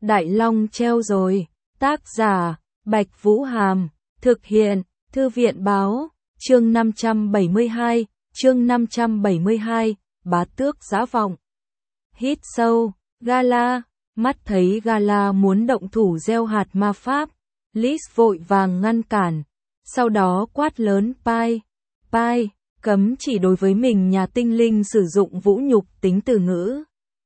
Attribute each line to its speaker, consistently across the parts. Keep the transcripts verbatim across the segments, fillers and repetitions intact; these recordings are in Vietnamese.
Speaker 1: Đại Long treo rồi. Tác giả, Bạch Vũ Hàm. Thực hiện, Thư viện Báo. Chương năm trăm bảy mươi hai, chương năm trăm bảy mươi hai, Bá Tước Dã Vọng. Hít sâu, Gala, mắt thấy Gala muốn động thủ gieo hạt ma pháp, Liz vội vàng ngăn cản, sau đó quát lớn Pai, Pai, cấm chỉ đối với mình nhà tinh linh sử dụng vũ nhục tính từ ngữ.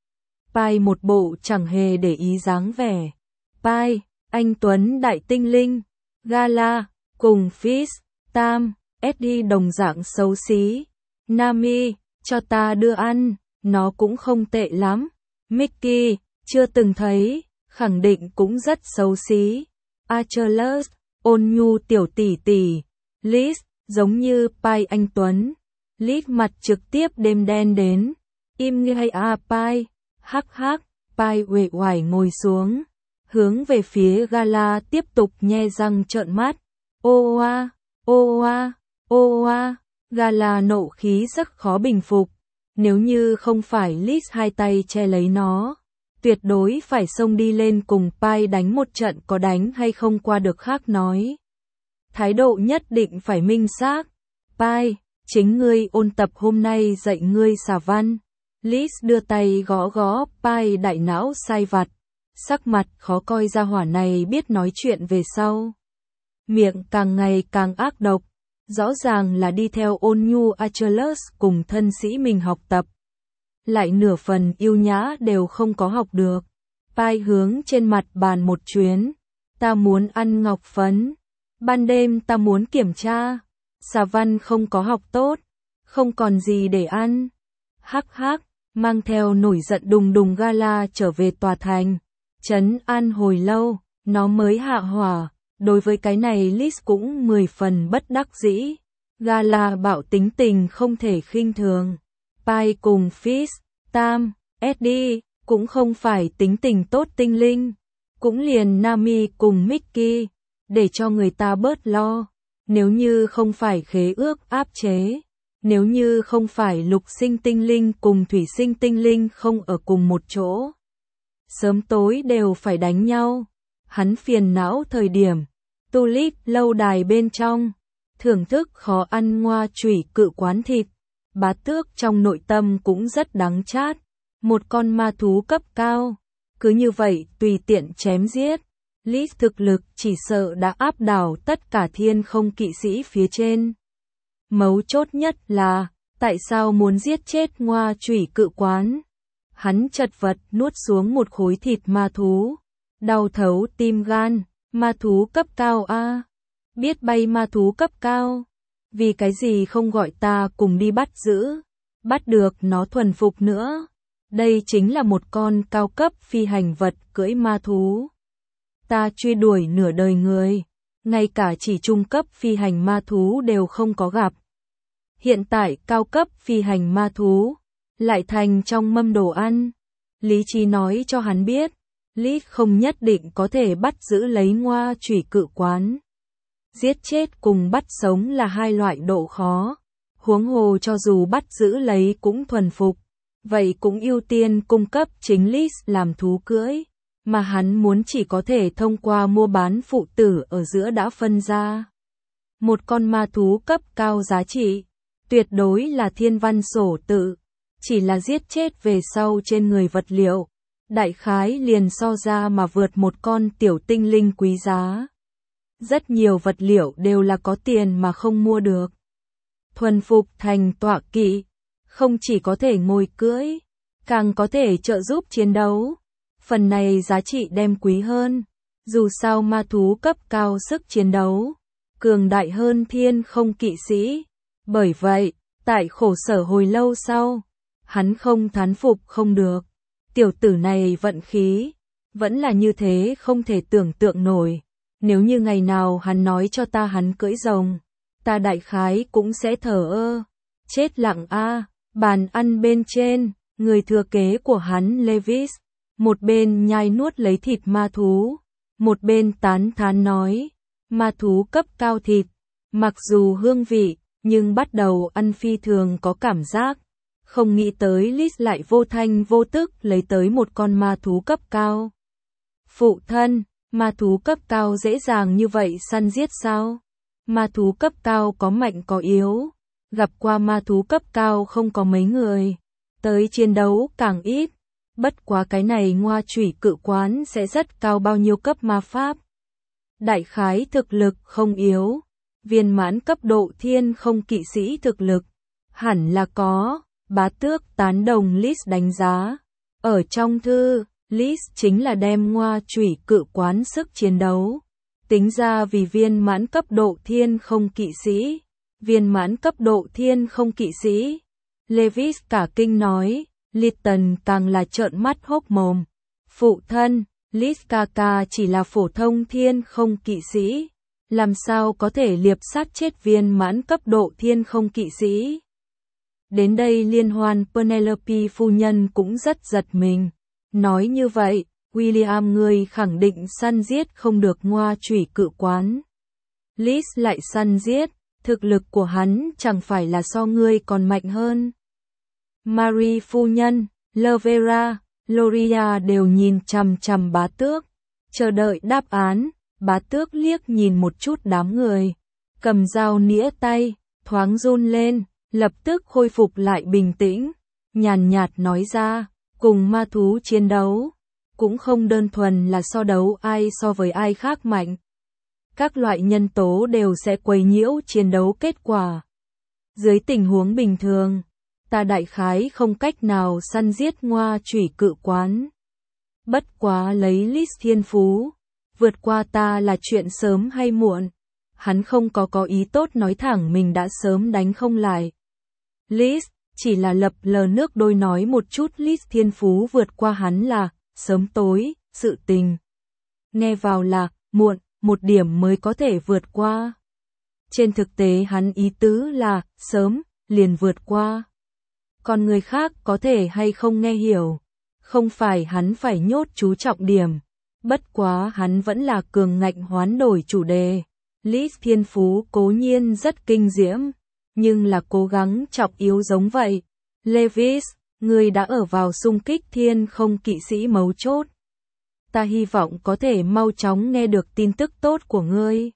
Speaker 1: Pai một bộ chẳng hề để ý dáng vẻ. Pai, anh Tuấn đại tinh linh, Gala, cùng Fizz, Tam, Eddie đồng dạng xấu xí. Nami, cho ta đưa ăn, nó cũng không tệ lắm. Mickey, chưa từng thấy, khẳng định cũng rất xấu xí. Achilles, ôn nhu tiểu tỷ tỷ. Liz, giống như Pai anh Tuấn. Liz mặt trực tiếp đêm đen đến. Im ngay à Pai, hắc hắc, Pai uể oải ngồi xuống, hướng về phía Gala tiếp tục nhe răng trợn mắt. Ô oa, ô oa, ô oa, Gala nộ khí rất khó bình phục. Nếu như không phải Liz hai tay che lấy nó, tuyệt đối phải xông đi lên cùng Pai đánh một trận, có đánh hay không qua được khác nói. Thái độ nhất định phải minh xác. Pai, chính ngươi ôn tập hôm nay dạy ngươi xà văn. Liz đưa tay gõ gõ Pai đại não sai vặt, sắc mặt khó coi, ra hỏa này biết nói chuyện về sau. Miệng càng ngày càng ác độc, rõ ràng là đi theo ôn nhu Achilles cùng thân sĩ mình học tập. Lại nửa phần yêu nhã đều không có học được. Pai hướng trên mặt bàn một chuyến. Ta muốn ăn ngọc phấn. Ban đêm ta muốn kiểm tra. Xà văn không có học tốt, không còn gì để ăn. Hắc hắc, mang theo nổi giận đùng đùng Gala trở về tòa thành. Trấn an hồi lâu, nó mới hạ hỏa. Đối với cái này Liz cũng mười phần bất đắc dĩ. Gala bạo tính tình không thể khinh thường. Pai cùng Fizz, Tam, Eddie cũng không phải tính tình tốt tinh linh. Cũng liền Nami cùng Mickey, để cho người ta bớt lo. Nếu như không phải khế ước áp chế, nếu như không phải lục sinh tinh linh cùng thủy sinh tinh linh không ở cùng một chỗ, sớm tối đều phải đánh nhau. Hắn phiền não thời điểm Tulip lâu đài bên trong, thưởng thức khó ăn ngoa chủy cự quán thịt. Bá Tước trong nội tâm cũng rất đắng chát. Một con ma thú cấp cao, cứ như vậy tùy tiện chém giết. Liz thực lực chỉ sợ đã áp đảo tất cả thiên không kỵ sĩ phía trên. Mấu chốt nhất là, tại sao muốn giết chết ngoa chủy cự quán? Hắn chật vật nuốt xuống một khối thịt ma thú. Đau thấu tim gan, ma thú cấp cao a, à? Biết bay ma thú cấp cao, vì cái gì không gọi ta cùng đi bắt giữ, bắt được nó thuần phục nữa. Đây chính là một con cao cấp phi hành vật cưỡi ma thú. Ta truy đuổi nửa đời người, ngay cả chỉ trung cấp phi hành ma thú đều không có gặp. Hiện tại cao cấp phi hành ma thú lại thành trong mâm đồ ăn. Lý trí nói cho hắn biết, Liz không nhất định có thể bắt giữ lấy ngoa chủy cự quán. Giết chết cùng bắt sống là hai loại độ khó. Huống hồ cho dù bắt giữ lấy cũng thuần phục, vậy cũng ưu tiên cung cấp chính Liz làm thú cưỡi, mà hắn muốn chỉ có thể thông qua mua bán phụ tử ở giữa đã phân ra. Một con ma thú cấp cao giá trị, tuyệt đối là thiên văn sổ tự, chỉ là giết chết về sau trên người vật liệu, đại khái liền so ra mà vượt một con tiểu tinh linh quý giá. Rất nhiều vật liệu đều là có tiền mà không mua được. Thuần phục thành tọa kỵ, không chỉ có thể ngồi cưỡi, càng có thể trợ giúp chiến đấu. Phần này giá trị đem quý hơn, dù sao ma thú cấp cao sức chiến đấu, cường đại hơn thiên không kỵ sĩ. Bởi vậy, tại khổ sở hồi lâu sau, hắn không thán phục không được. Tiểu tử này vận khí, vẫn là như thế không thể tưởng tượng nổi. Nếu như ngày nào hắn nói cho ta hắn cưỡi rồng, ta đại khái cũng sẽ thở ơ. Chết lặng a. À. Bàn ăn bên trên, người thừa kế của hắn Levis, một bên nhai nuốt lấy thịt ma thú, một bên tán thán nói, ma thú cấp cao thịt, mặc dù hương vị, nhưng bắt đầu ăn phi thường có cảm giác. Không nghĩ tới Liz lại vô thanh vô tức lấy tới một con ma thú cấp cao. Phụ thân, ma thú cấp cao dễ dàng như vậy săn giết sao? Ma thú cấp cao có mạnh có yếu. Gặp qua ma thú cấp cao không có mấy người. Tới chiến đấu càng ít. Bất quá cái này ngoa chủy cự quán sẽ rất cao bao nhiêu cấp ma pháp. Đại khái thực lực không yếu. Viên mãn cấp độ thiên không kỵ sĩ thực lực. Hẳn là có. Bá tước tán đồng Liz đánh giá. Ở trong thư, Liz chính là đem ngoa chủy cự quán sức chiến đấu. Tính ra vì viên mãn cấp độ thiên không kỵ sĩ. Viên mãn cấp độ thiên không kỵ sĩ. Levis cả kinh nói. Lytton càng là trợn mắt hốc mồm. Phụ thân, Liz Kaka chỉ là phổ thông thiên không kỵ sĩ. Làm sao có thể liệp sát chết viên mãn cấp độ thiên không kỵ sĩ? Đến đây liên hoan Penelope phu nhân cũng rất giật mình. Nói như vậy, William ngươi khẳng định săn giết không được ngoa chủy cự quán. Liz lại săn giết, thực lực của hắn chẳng phải là so ngươi còn mạnh hơn. Marie phu nhân, Lovera, Loria đều nhìn chằm chằm bá tước. Chờ đợi đáp án, bá tước liếc nhìn một chút đám người. Cầm dao nĩa tay, thoáng run lên, lập tức khôi phục lại bình tĩnh. Nhàn nhạt nói ra, cùng ma thú chiến đấu. Cũng không đơn thuần là so đấu ai so với ai khác mạnh. Các loại nhân tố đều sẽ quấy nhiễu chiến đấu kết quả. Dưới tình huống bình thường, ta đại khái không cách nào săn giết ngoa chủy cự quán. Bất quá lấy Liz thiên phú, vượt qua ta là chuyện sớm hay muộn. Hắn không có có ý tốt nói thẳng mình đã sớm đánh không lại. Liz chỉ là lập lờ nước đôi nói một chút Liz thiên phú vượt qua hắn là sớm tối, sự tình. Nghe vào là muộn, một điểm mới có thể vượt qua. Trên thực tế hắn ý tứ là sớm, liền vượt qua. Còn người khác có thể hay không nghe hiểu. Không phải hắn phải nhốt chú trọng điểm. Bất quá hắn vẫn là cường ngạnh hoán đổi chủ đề. Liz thiên phú cố nhiên rất kinh diễm, nhưng là cố gắng trọng yếu giống vậy. Levis, người đã ở vào xung kích thiên không kỵ sĩ mấu chốt. Ta hy vọng có thể mau chóng nghe được tin tức tốt của ngươi.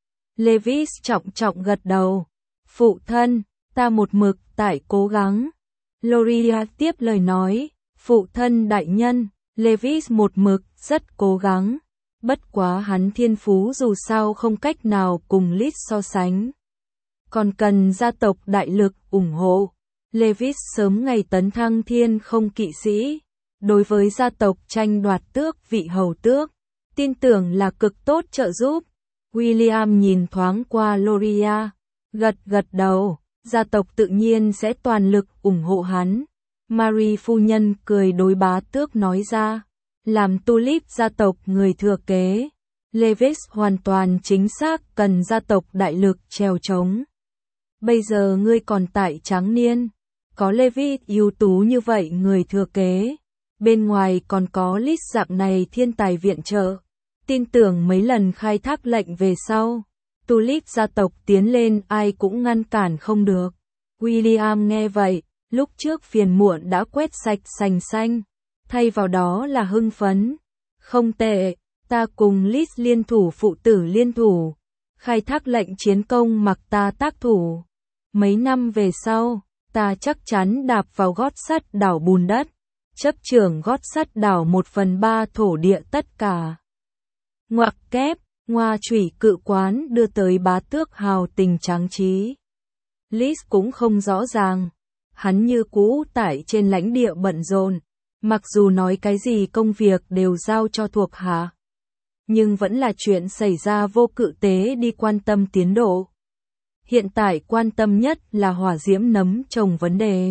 Speaker 1: Levis trọng trọng gật đầu. Phụ thân, ta một mực tại cố gắng. Loria tiếp lời nói. Phụ thân đại nhân, Levis một mực rất cố gắng. Bất quá hắn thiên phú dù sao không cách nào cùng Liz so sánh. Còn cần gia tộc đại lực ủng hộ. Levis sớm ngày tấn thăng thiên không kỵ sĩ. Đối với gia tộc tranh đoạt tước vị hầu tước, tin tưởng là cực tốt trợ giúp. William nhìn thoáng qua Loria, gật gật đầu, gia tộc tự nhiên sẽ toàn lực ủng hộ hắn. Marie phu nhân cười đối bá tước nói ra, làm Tulip gia tộc người thừa kế. Levis hoàn toàn chính xác cần gia tộc đại lực trèo trống. Bây giờ ngươi còn tại tráng niên, có Levis ưu tú như vậy người thừa kế. Bên ngoài còn có Liz dạng này thiên tài viện trợ. Tin tưởng mấy lần khai thác lệnh về sau, Tulip gia tộc tiến lên ai cũng ngăn cản không được. William nghe vậy, lúc trước phiền muộn đã quét sạch sành xanh, thay vào đó là hưng phấn. Không tệ, ta cùng Liz liên thủ phụ tử liên thủ, khai thác lệnh chiến công mặc ta tác thủ. Mấy năm về sau, ta chắc chắn đạp vào gót sắt đảo bùn đất, chấp trưởng gót sắt đảo một phần ba thổ địa tất cả. Ngoặc kép, ngoa chủy cự quán đưa tới bá tước hào tình tráng trí. Liz cũng không rõ ràng, hắn như cũ tại trên lãnh địa bận rộn, mặc dù nói cái gì công việc đều giao cho thuộc hạ, nhưng vẫn là chuyện xảy ra vô cự tế đi quan tâm tiến độ. Hiện tại quan tâm nhất là hỏa diễm nấm trồng vấn đề.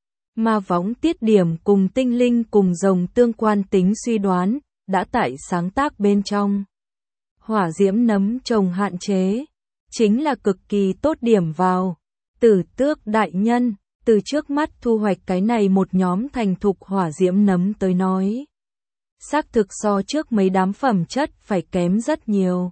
Speaker 1: Ma võng tiết điểm cùng tinh linh cùng rồng tương quan tính suy đoán, đã tại sáng tác bên trong. Hỏa diễm nấm trồng hạn chế, chính là cực kỳ tốt điểm vào. Tử tước đại nhân, từ trước mắt thu hoạch cái này một nhóm thành thục hỏa diễm nấm tới nói. Xác thực so trước mấy đám phẩm chất phải kém rất nhiều.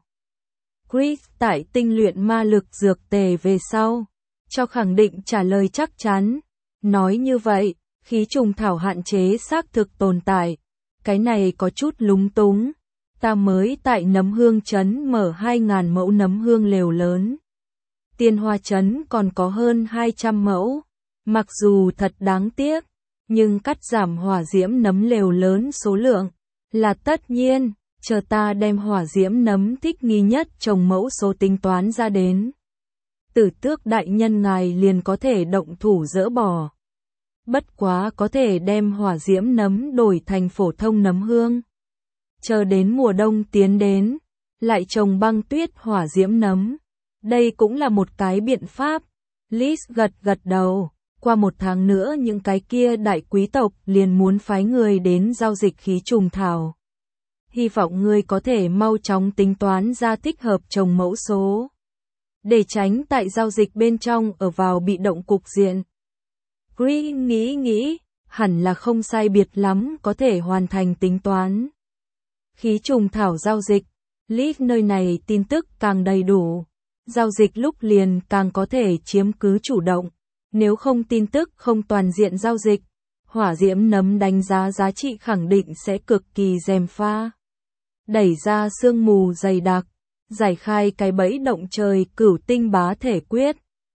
Speaker 1: Chris tại tinh luyện ma lực dược tề về sau, cho khẳng định trả lời chắc chắn. Nói như vậy, khí trùng thảo hạn chế xác thực tồn tại. Cái này có chút lúng túng. ta mới tại Nấm Hương trấn mở hai nghìn mẫu nấm hương lều lớn. Tiên Hoa trấn còn có hơn hai trăm mẫu. Mặc dù thật đáng tiếc, nhưng cắt giảm hỏa diễm nấm lều lớn số lượng là tất nhiên, chờ ta đem hỏa diễm nấm thích nghi nhất trồng mẫu số tính toán ra đến. Tử Tước đại nhân ngài liền có thể động thủ dỡ bỏ. Bất quá có thể đem hỏa diễm nấm đổi thành phổ thông nấm hương. Chờ đến mùa đông tiến đến, lại trồng băng tuyết hỏa diễm nấm. Đây cũng là một cái biện pháp. Liz gật gật đầu. Qua một tháng nữa những cái kia đại quý tộc liền muốn phái người đến giao dịch khí trùng thảo. Hy vọng ngươi có thể mau chóng tính toán ra thích hợp trồng mẫu số. Để tránh tại giao dịch bên trong ở vào bị động cục diện. Green nghĩ nghĩ, hẳn là không sai biệt lắm có thể hoàn thành tính toán. Khí trùng thảo giao dịch, Liv nơi này tin tức càng đầy đủ. Giao dịch lúc liền càng có thể chiếm cứ chủ động. Nếu không tin tức không toàn diện giao dịch, hỏa diễm nấm đánh giá giá trị khẳng định sẽ cực kỳ gièm pha. Đẩy ra sương mù dày đặc, giải khai cái bẫy động trời cửu tinh bá thể quyết.